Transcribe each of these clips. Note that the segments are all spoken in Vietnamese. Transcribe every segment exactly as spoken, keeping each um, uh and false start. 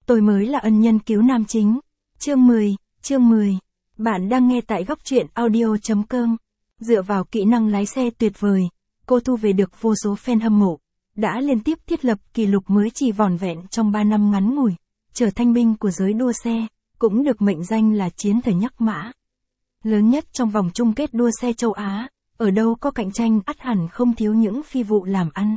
Tôi mới là ân nhân cứu nam chính. Chương mười, chương mười. Bạn đang nghe tại góc truyện audio chấm com. Dựa vào kỹ năng lái xe tuyệt vời, cô thu về được vô số fan hâm mộ, đã liên tiếp thiết lập kỷ lục mới chỉ vỏn vẹn trong ba năm ngắn ngủi, trở thành binh của giới đua xe, cũng được mệnh danh là chiến thần nhắc mã. Lớn nhất trong vòng chung kết đua xe châu Á, ở đâu có cạnh tranh ắt hẳn không thiếu những phi vụ làm ăn.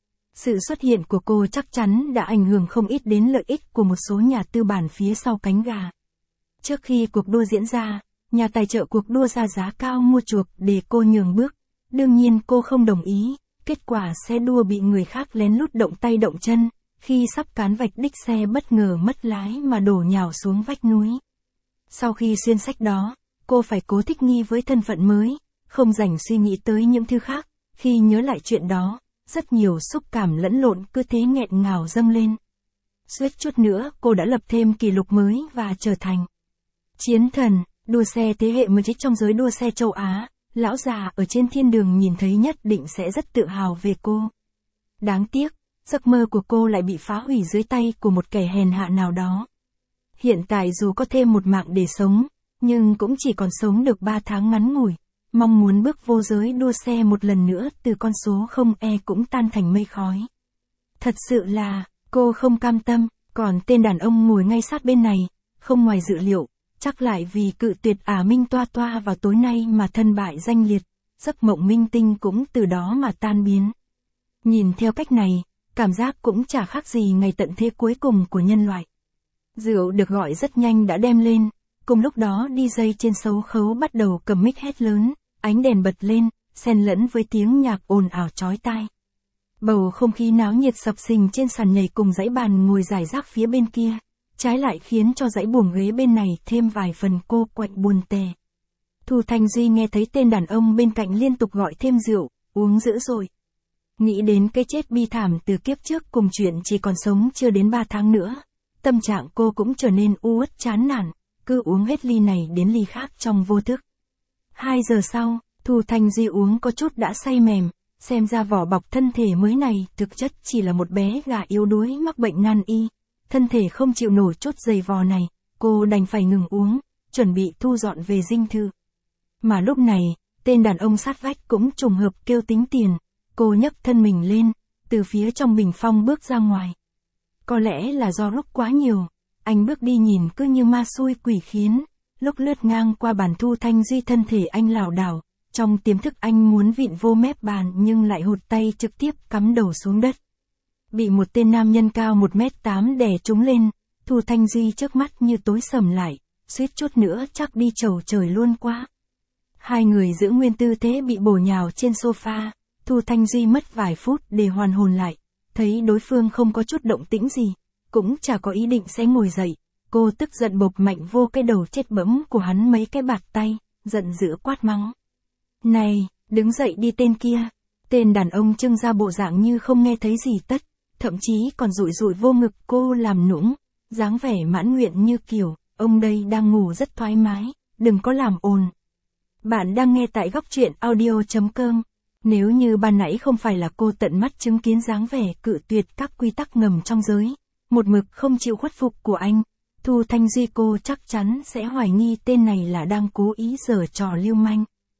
Sự xuất hiện của cô chắc chắn đã ảnh hưởng không ít đến lợi ích của một số nhà tư bản phía sau cánh gà. Trước khi cuộc đua diễn ra, nhà tài trợ cuộc đua ra giá cao mua chuộc để cô nhường bước. Đương nhiên cô không đồng ý, kết quả xe đua bị người khác lén lút động tay động chân, khi sắp cán vạch đích xe bất ngờ mất lái mà đổ nhào xuống vách núi. Sau khi xuyên sách đó, cô phải cố thích nghi với thân phận mới, không rảnh suy nghĩ tới những thứ khác. Khi nhớ lại chuyện đó, rất nhiều xúc cảm lẫn lộn cứ thế nghẹn ngào dâng lên. Suýt chút nữa cô đã lập thêm kỷ lục mới và trở thành chiến thần, đua xe thế hệ mới trong giới đua xe châu Á. Lão già ở trên thiên đường nhìn thấy nhất định sẽ rất tự hào về cô. Đáng tiếc, giấc mơ của cô lại bị phá hủy dưới tay của một kẻ hèn hạ nào đó. Hiện tại dù có thêm một mạng để sống, nhưng cũng chỉ còn sống được ba tháng ngắn ngủi. Mong muốn bước vô giới đua xe một lần nữa từ con số không e cũng tan thành mây khói. Thật sự là, cô không cam tâm, còn tên đàn ông ngồi ngay sát bên này, không ngoài dự liệu, chắc lại vì cự tuyệt ả Minh Toa Toa vào tối nay mà thân bại danh liệt, giấc mộng minh tinh cũng từ đó mà tan biến. Nhìn theo cách này, cảm giác cũng chả khác gì ngày tận thế cuối cùng của nhân loại. Rượu được gọi rất nhanh đã đem lên, cùng lúc đó đi dây trên sấu khấu bắt đầu cầm mic hét lớn. Ánh đèn bật lên, xen lẫn với tiếng nhạc ồn ào chói tai. Bầu không khí náo nhiệt sập sình trên sàn nhảy cùng dãy bàn ngồi rải rác phía bên kia, trái lại khiến cho dãy buồng ghế bên này thêm vài phần cô quạnh buồn tè. Thu Thanh Duy nghe thấy tên đàn ông bên cạnh liên tục gọi thêm rượu, uống dữ rồi. Nghĩ đến cái chết bi thảm từ kiếp trước cùng chuyện chỉ còn sống chưa đến ba tháng nữa, tâm trạng cô cũng trở nên u uất chán nản, cứ uống hết ly này đến ly khác trong vô thức. Hai giờ sau, Thu Thanh Duy uống có chút đã say mềm, xem ra vỏ bọc thân thể mới này thực chất chỉ là một bé gà yếu đuối mắc bệnh nan y. Thân thể không chịu nổi chút giày vò này, cô đành phải ngừng uống, chuẩn bị thu dọn về dinh thự. Mà lúc này, tên đàn ông sát vách cũng trùng hợp kêu tính tiền, cô nhấc thân mình lên, từ phía trong bình phong bước ra ngoài. Có lẽ là do lúc quá nhiều, anh bước đi nhìn cứ như ma xui quỷ khiến. Lúc lướt ngang qua bàn Thu Thanh Duy thân thể anh lảo đảo, trong tiềm thức anh muốn vịn vô mép bàn nhưng lại hụt tay trực tiếp cắm đầu xuống đất. Bị một tên nam nhân cao một mét tám đè trúng lên, Thu Thanh Duy trước mắt như tối sầm lại, suýt chút nữa chắc đi chầu trời luôn quá. Hai người giữ nguyên tư thế bị bổ nhào trên sofa, Thu Thanh Duy mất vài phút để hoàn hồn lại, thấy đối phương không có chút động tĩnh gì, cũng chả có ý định sẽ ngồi dậy. Cô tức giận bộp mạnh vô cái đầu chết bẫm của hắn mấy cái bạt tay, giận dữ quát mắng. Này, đứng dậy đi tên kia. Tên đàn ông trưng ra bộ dạng như không nghe thấy gì tất, thậm chí còn rụi rụi vô ngực cô làm nũng, dáng vẻ mãn nguyện như kiểu, ông đây đang ngủ rất thoải mái, đừng có làm ồn. Bạn đang nghe tại góc truyện audio chấm com. Nếu như ban nãy không phải là cô tận mắt chứng kiến dáng vẻ cự tuyệt các quy tắc ngầm trong giới, một mực không chịu khuất phục của anh, Thu Thanh Duy cô chắc chắn sẽ hoài nghi tên này là đang cố ý giở trò lưu manh.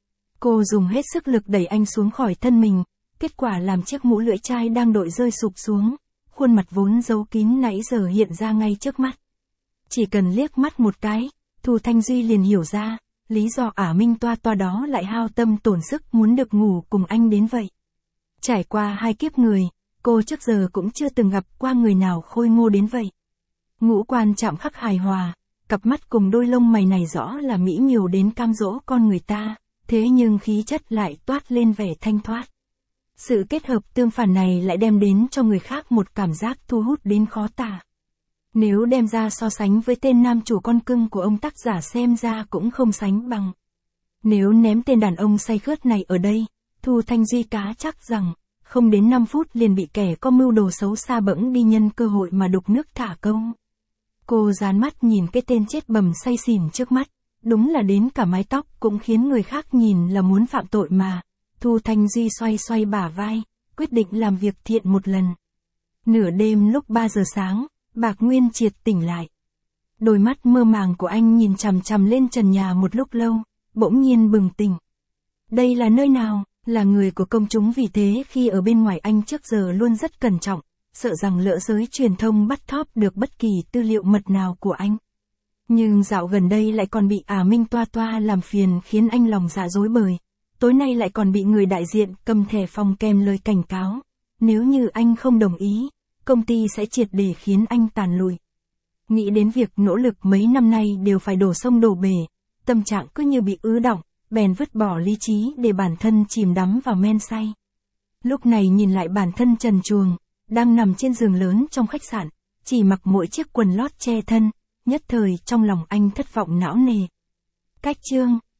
Cô dùng hết sức lực đẩy anh xuống khỏi thân mình, kết quả làm chiếc mũ lưỡi chai đang đội rơi sụp xuống, khuôn mặt vốn giấu kín nãy giờ hiện ra ngay trước mắt. Chỉ cần liếc mắt một cái, Thu Thanh Duy liền hiểu ra, lý do ả Minh Toa Toa đó lại hao tâm tổn sức muốn được ngủ cùng anh đến vậy. Trải qua hai kiếp người, cô trước giờ cũng chưa từng gặp qua người nào khôi ngô đến vậy. Ngũ quan chạm khắc hài hòa, cặp mắt cùng đôi lông mày này rõ là mỹ miều đến cam dỗ con người ta, thế nhưng khí chất lại toát lên vẻ thanh thoát. Sự kết hợp tương phản này lại đem đến cho người khác một cảm giác thu hút đến khó tả. Nếu đem ra so sánh với tên nam chủ con cưng của ông tác giả xem ra cũng không sánh bằng. Nếu ném tên đàn ông say khướt này ở đây, Thu Thanh Duy cá chắc rằng, không đến năm phút liền bị kẻ có mưu đồ xấu xa bẫng đi nhân cơ hội mà đục nước thả câu. Cô dán mắt nhìn cái tên chết bầm say xỉn trước mắt, đúng là đến cả mái tóc cũng khiến người khác nhìn là muốn phạm tội mà. Thu Thanh Duy xoay xoay bả vai, quyết định làm việc thiện một lần. Nửa đêm lúc ba giờ sáng, Bạc Nguyên Triệt tỉnh lại. Đôi mắt mơ màng của anh nhìn chằm chằm lên trần nhà một lúc lâu, bỗng nhiên bừng tỉnh. Đây là nơi nào? Là người của công chúng, vì thế khi ở bên ngoài anh trước giờ luôn rất cẩn trọng, sợ rằng lỡ giới truyền thông bắt thóp được bất kỳ tư liệu mật nào của anh. Nhưng dạo gần đây lại còn bị Ả Minh toa toa làm phiền khiến anh lòng dạ rối bời. Tối nay lại còn bị người đại diện cầm thẻ phòng kèm lời cảnh cáo. Nếu như anh không đồng ý, công ty sẽ triệt để khiến anh tàn lụi. Nghĩ đến việc nỗ lực mấy năm nay đều phải đổ sông đổ bể, tâm trạng cứ như bị ứ đọng, bèn vứt bỏ lý trí để bản thân chìm đắm vào men say. Lúc này nhìn lại bản thân trần truồng, đang nằm trên giường lớn trong khách sạn, chỉ mặc mỗi chiếc quần lót che thân, nhất thời trong lòng anh thất vọng não nề. Cách chương